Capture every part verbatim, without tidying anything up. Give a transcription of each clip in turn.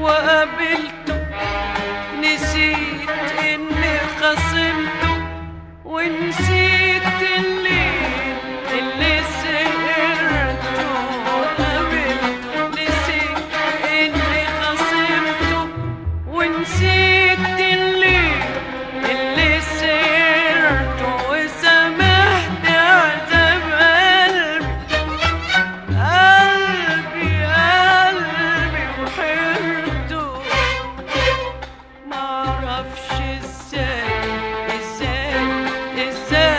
وقابلته، نسيت إني خصمته ونسيت الليل اللي سهرته. وقابلته نسيت إني خصمته ونسيت الليل اللي سهرته. وسامحت عذاب قلبي قلبي قلبي وحيرته. معرفش ازاي ازاي ازاي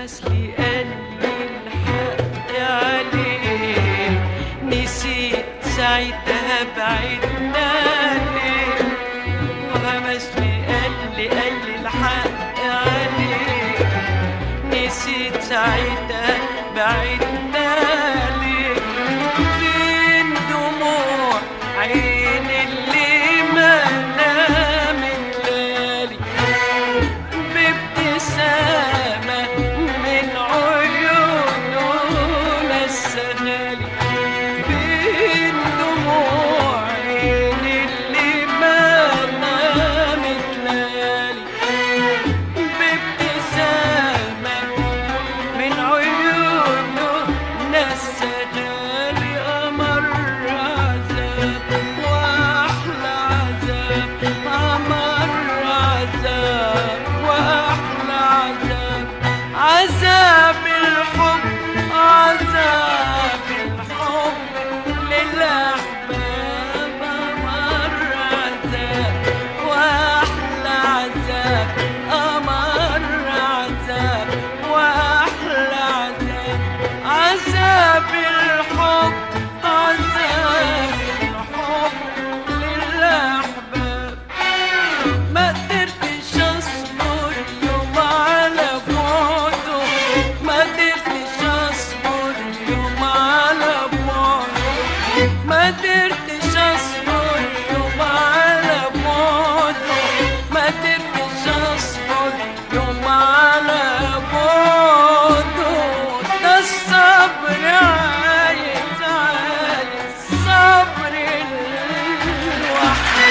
همس لي قلبي الحق عليه، نسيت ساعتها بعدنا ليه. وهمس لي قلبي قلبي الحق عليه، نسيت ساعتها بعدنا ليه. فين دموع عين اللي ما نامت ليالي، بابتسامة من عيونه نسهالي. فين دموع عين اللي ما نامت ليالي، بابتسامة من عيونه نسهالي. أمر عذاب وأحلى عذاب، أمر عذاب وأحلى عذاب، عذاب الحب عذاب الحب للأحباب. أمر عذاب وأحلى عذاب، أمر عذاب وأحلى عذاب، عذاب الحب عذاب الحب للأحباب. ما قدرتش أصبر يوم على بعده، ما قدرتش أصبر يوم على بعده، ما قدرتش أصبر يوم على بعده، ما قدرتش أصبر يوم على بعده. ده الصبر عايز عايز صبر الوحيد.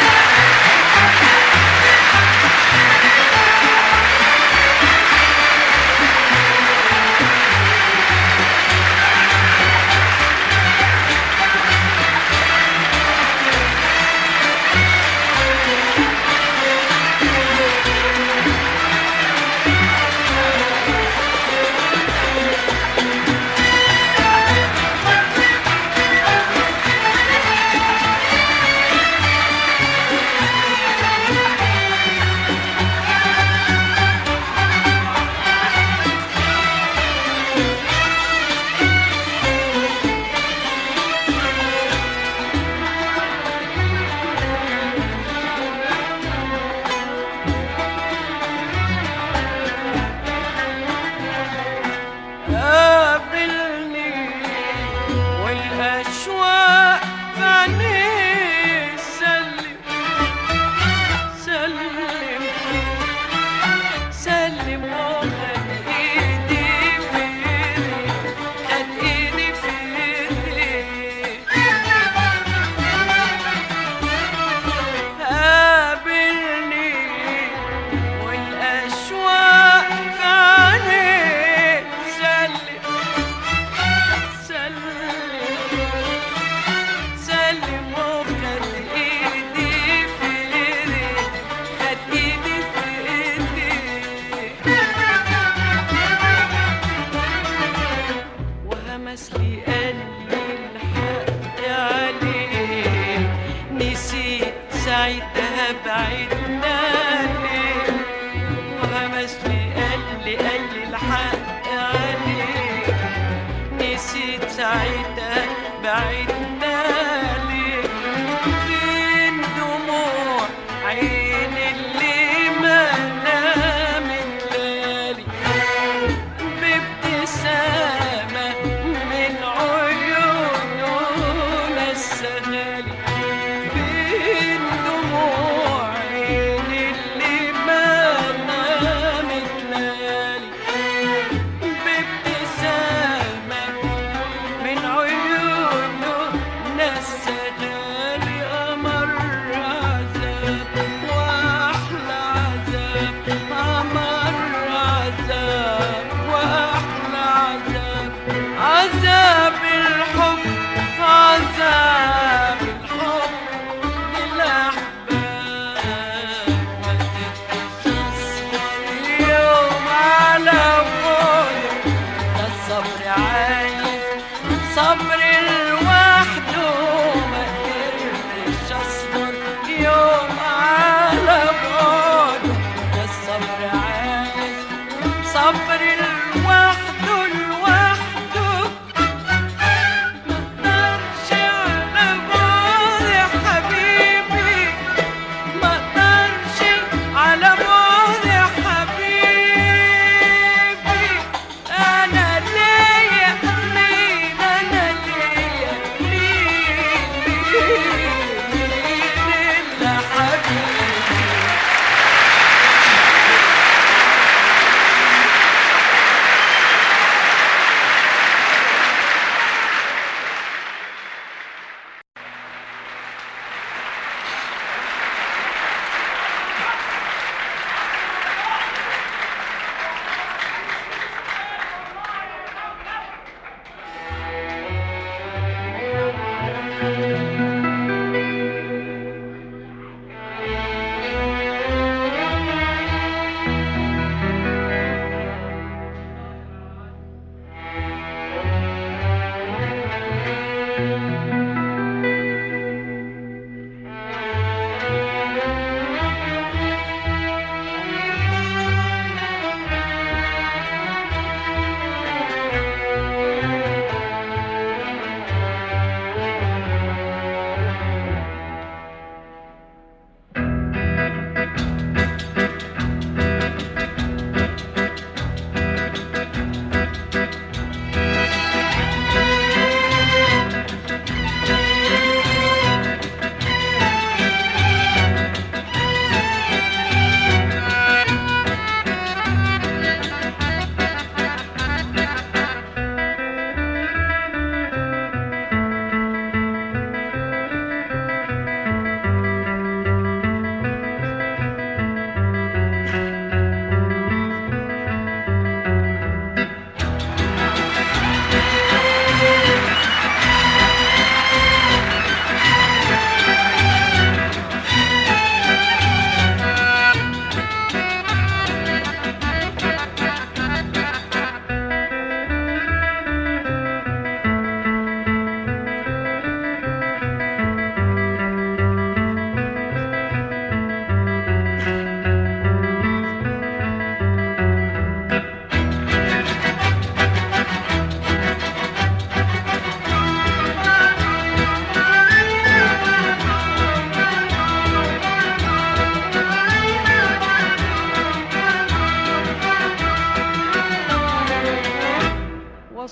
قابلني والأشواق في عينيه، سلم سلم سلم وخد إيدي في إيدي، خد إيدي في إيدي. قابلني والأشواق في عينيه، سلم سلم سلم وخد إيدي في إيدي، خد إيدي في إيدي. وهمس لي قلبي الحق عليه، نسيت ساعتها بعدنا ليه. وهمس لي قلبي قلبي الحق عليه، نسيت ساعتها بعدنا ليه. فين دموع عين اللي ما نامت ليالي، بابتسامة من عيونه نسهالي. فين دموع عين اللي ما نامت ليالي، بابتسامة من عيونه نسهالي. أمر عذاب وأحلى عذاب، أمر عذاب وأحلى عذاب، عذاب الحب عذاب الحب للأحباب. ما قدرتش أصبر يوم على بعده، ده الصبر عايز صبر لوحده. ما قدرتش أصبر يوم على بعده، ده الصبر عايز صبر لوحده.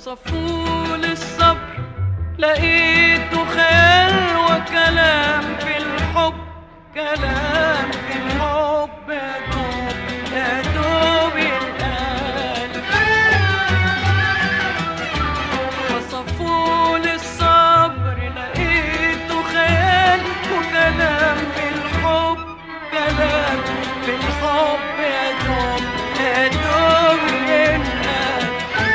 وصفوا للصبر لقيته خيال وكلام في الحب، كلام في الحب يا دوب يا دوب يتقال. وصفوا للصبر لقيته خيال وكلام في الحب، كلام في الحب يا دوب يا دوب يتقال.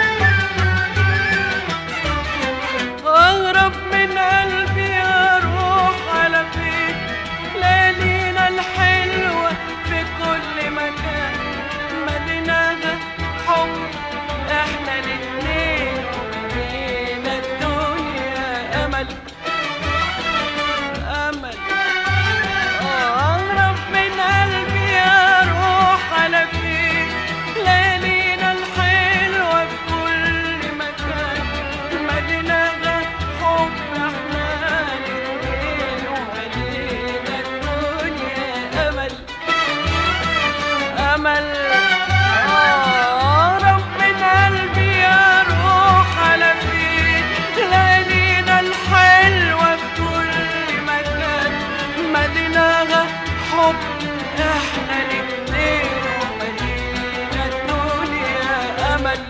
أغرب من قلبي أروح على فين، ليالينا الحلوة في كل مكان، مدينة حب احنا الاتنين ومدينة الدنيا أمل أمل. أغرب من قلبي أروح على فين، ليالينا الحلوة في كل مكان، مدينة حب احنا الاتنين ومدينة الدنيا أمل أمل. أقرب من قلبي أروح على فين، ليالينا الحلوة في كل مكان، مدينة حب احنا الاتنين ومدينة الدنيا أمل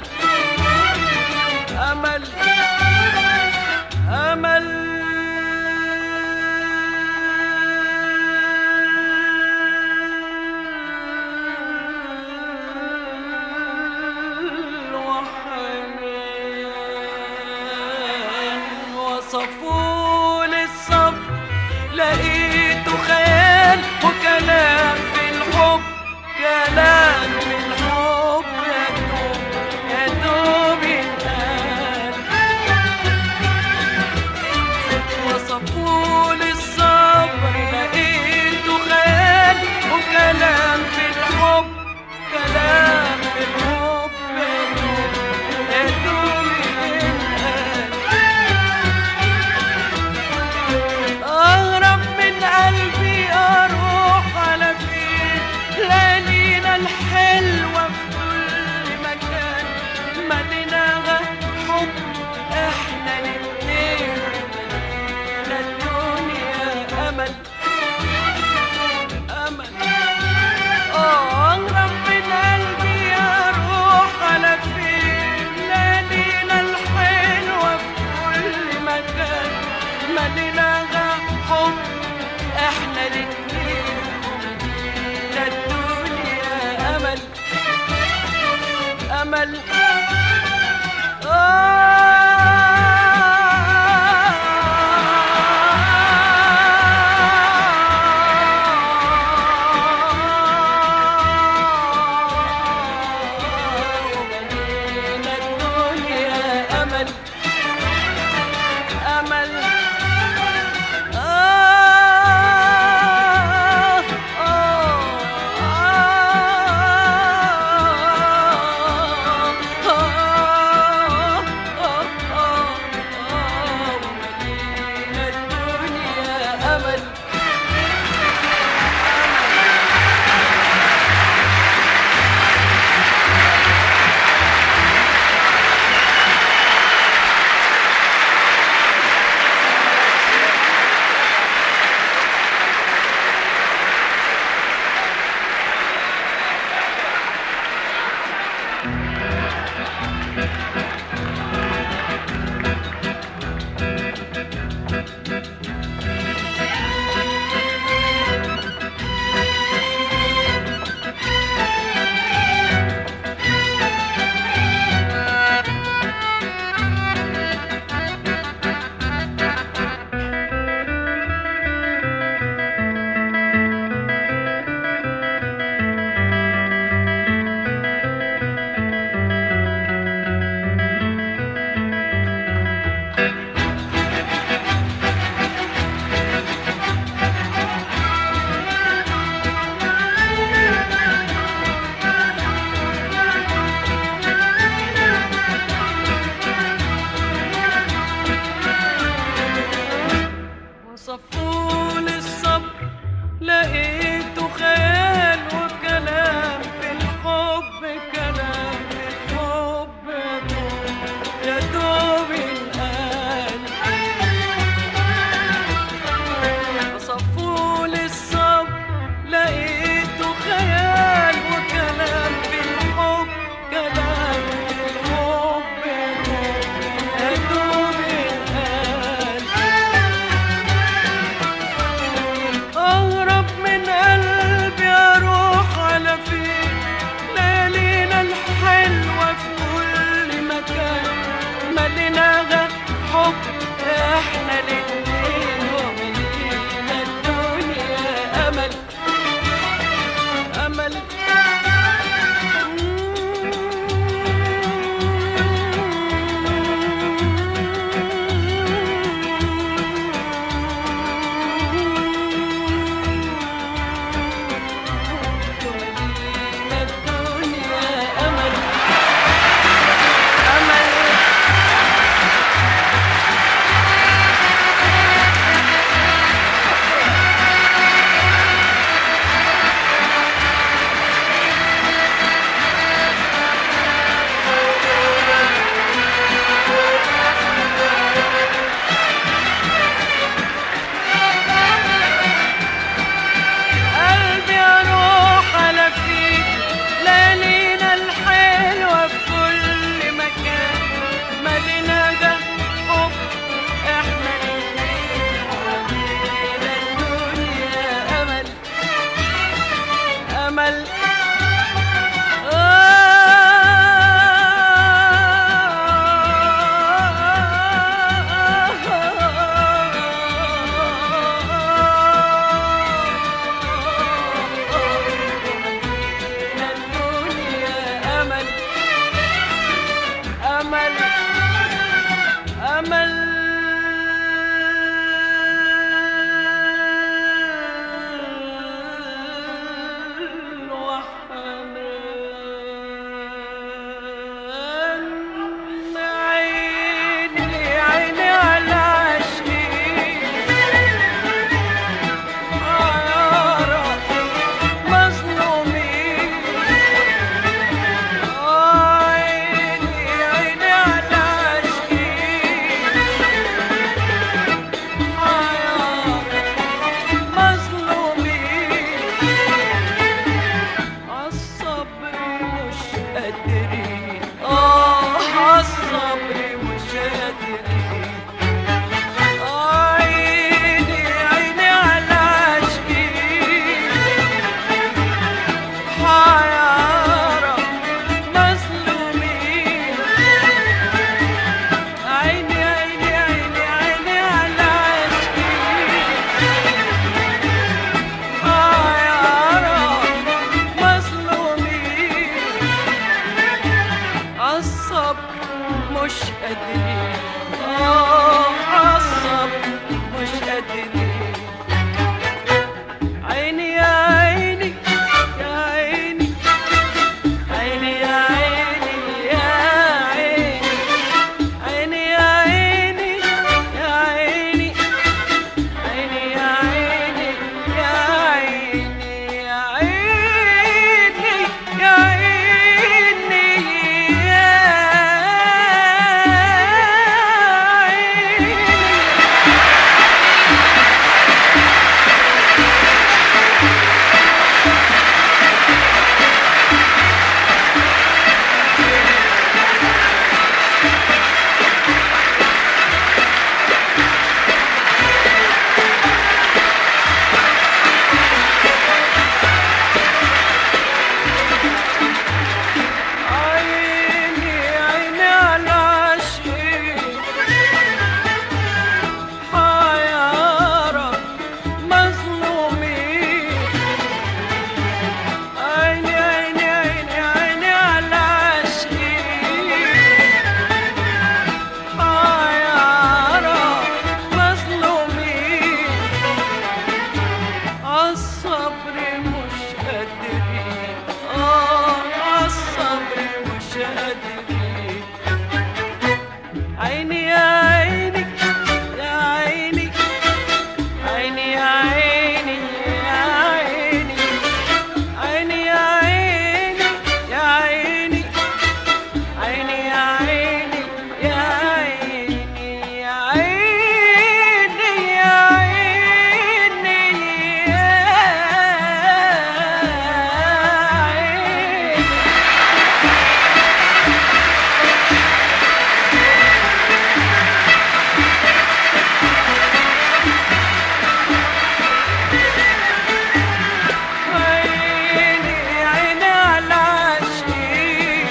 أمل أمل. وصفوا للصبر لقيته خيال وكلام في الحب، كلام في الحب يا دوب يا دوب يتقال. وصفوا للصبر لقيته خيال وكلام في الحب، كلام في الحب يا دوب يا دوب يتقال. أغرب من قلبي أروح على فين، ليالينا الحلوة في كل مكان، مدينة حب احنا الاتنين ومدينة الدنيا أمل أمل. أغرب من قلبي أروح على فين، ليالينا الحلوة في كل مكان، مدينة حب احنا الاتنين ومدينة الدنيا أمل أمل. ومدينة الدنيا أمل أمل. مش قادرين، اه عالصبر مش قادرين. عيني يا عيني يا عيني، عيني يا عيني يا عيني، عيني يا عيني يا عيني، عيني يا عيني يا عيني، يا عيني يا عيني يا عيني عيني على عشقي حيارى مظلومين. عيني عيني عيني عيني على عشقي حيارى مظلومين. عالصبر مش قادرين، اه عالصبر مش قادرين. عيني يا عيني يا عيني، عيني يا عيني يا عيني، عيني يا عيني يا عيني، عيني يا عيني يا عيني، يا عيني يا عيني يا عيني. عيني عيني على عشقي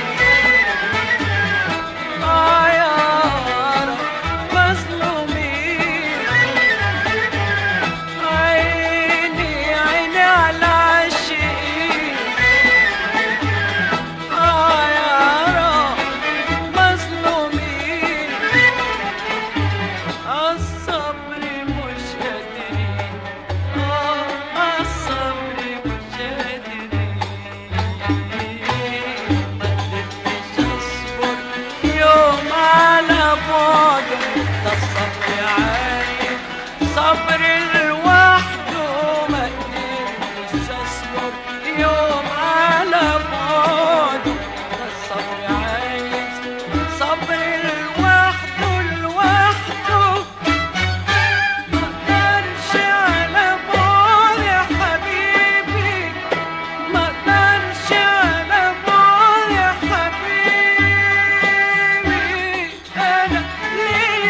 عيارى مظلومين. عيني عيني على عشقي عيارى مظلومين. عالصبر مش قادرين، اه عالصبر مش قادرين. مقدرتش اصبر يوم على بعده، ده الصبر عايز صبر لوحده. مقدرتش اصبر يوم على بعده، ده الصبر عايز صبر لوحده لوحده. مقدرش على بعد يا حبيبي، مقدرش على بعد يا حبيبي. انا ليه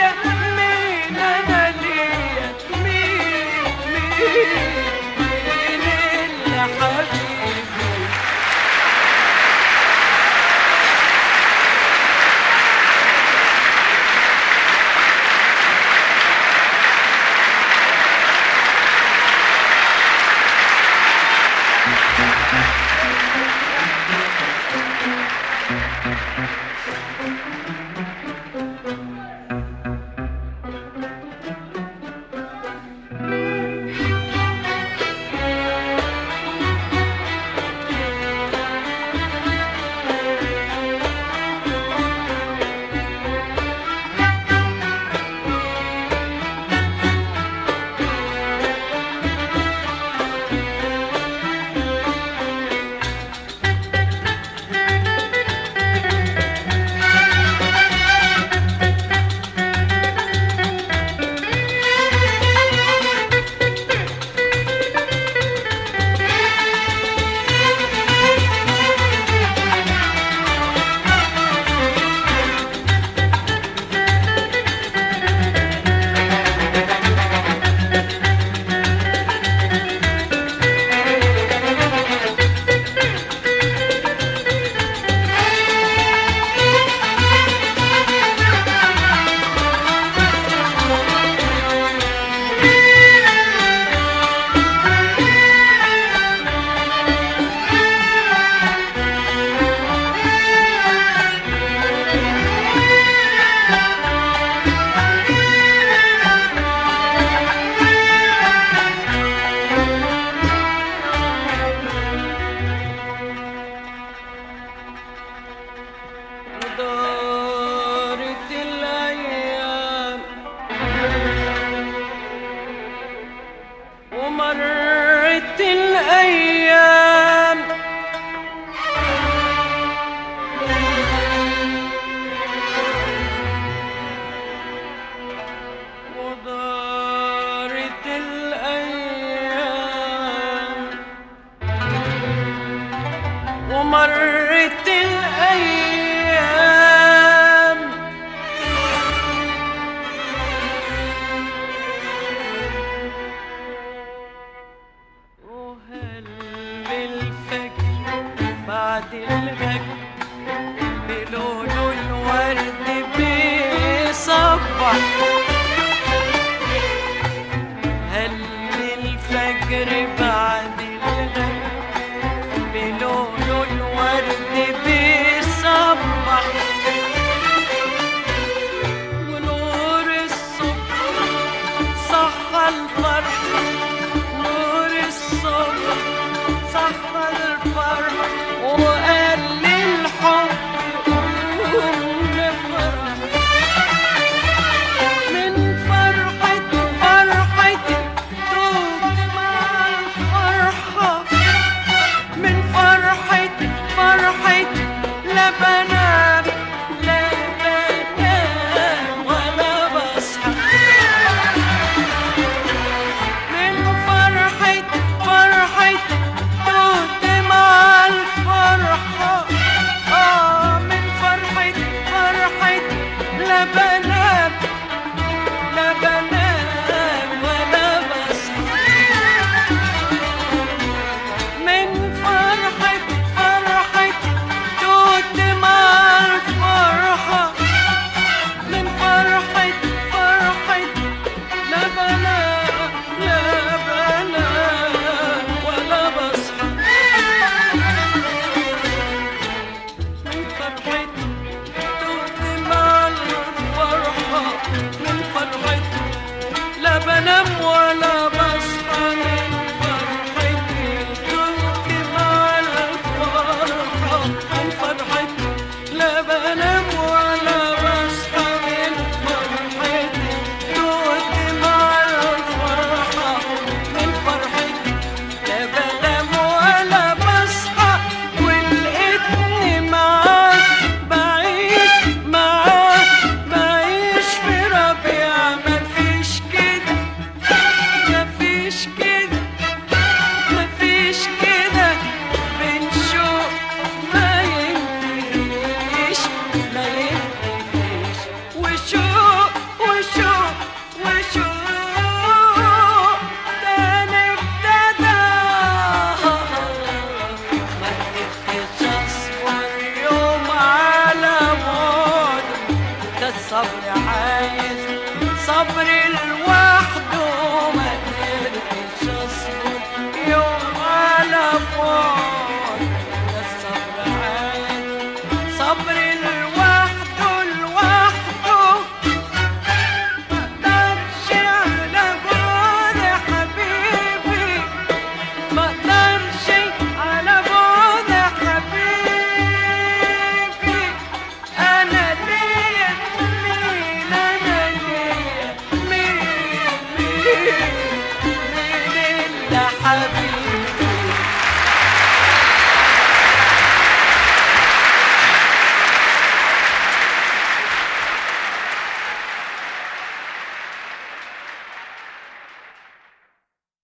هل الفجر بعد الغد بلون الورد بيصبح، ونور الصبح صحى الفرح، نور الصبح صحى الفرح، وقال للحب قوم نفرح. من فرحة فرحتي دوب مع الفرحة، من فرحتي فرحتي لا بنام لا بنام ولا بصحى. من فرحتي فرحتي دوب مع الفرحة، آه من فرحتي فرحتي لا بنام لا بنام ولا بصحى. من فرحتي فرحتي دوت مع الفرحة، من فرحتي فرحتي لا بنام لا بنام ولا بصحى. من فرحتي دوت مع الفرحة، من فرحتي لا بنام ولا بصحى. من فرحتي دوت مع الفرحة، من فرحتي لا بنام ولا بصحى. من فرحتي دوت مع الفرحة، من فرحتي لا بنام ولا بصحى. ولقيتني معاك بعيش معاك بعيش في ربيع. مفيش كده مفيش كده مفيش كده بين شوق ما ينتهيش ما ينتهيش، وشوق وشوق وشوق تاني ابتدى. ما قدرتش اصبر يوم على بعد، ده الصبر عايز صبر الوقت.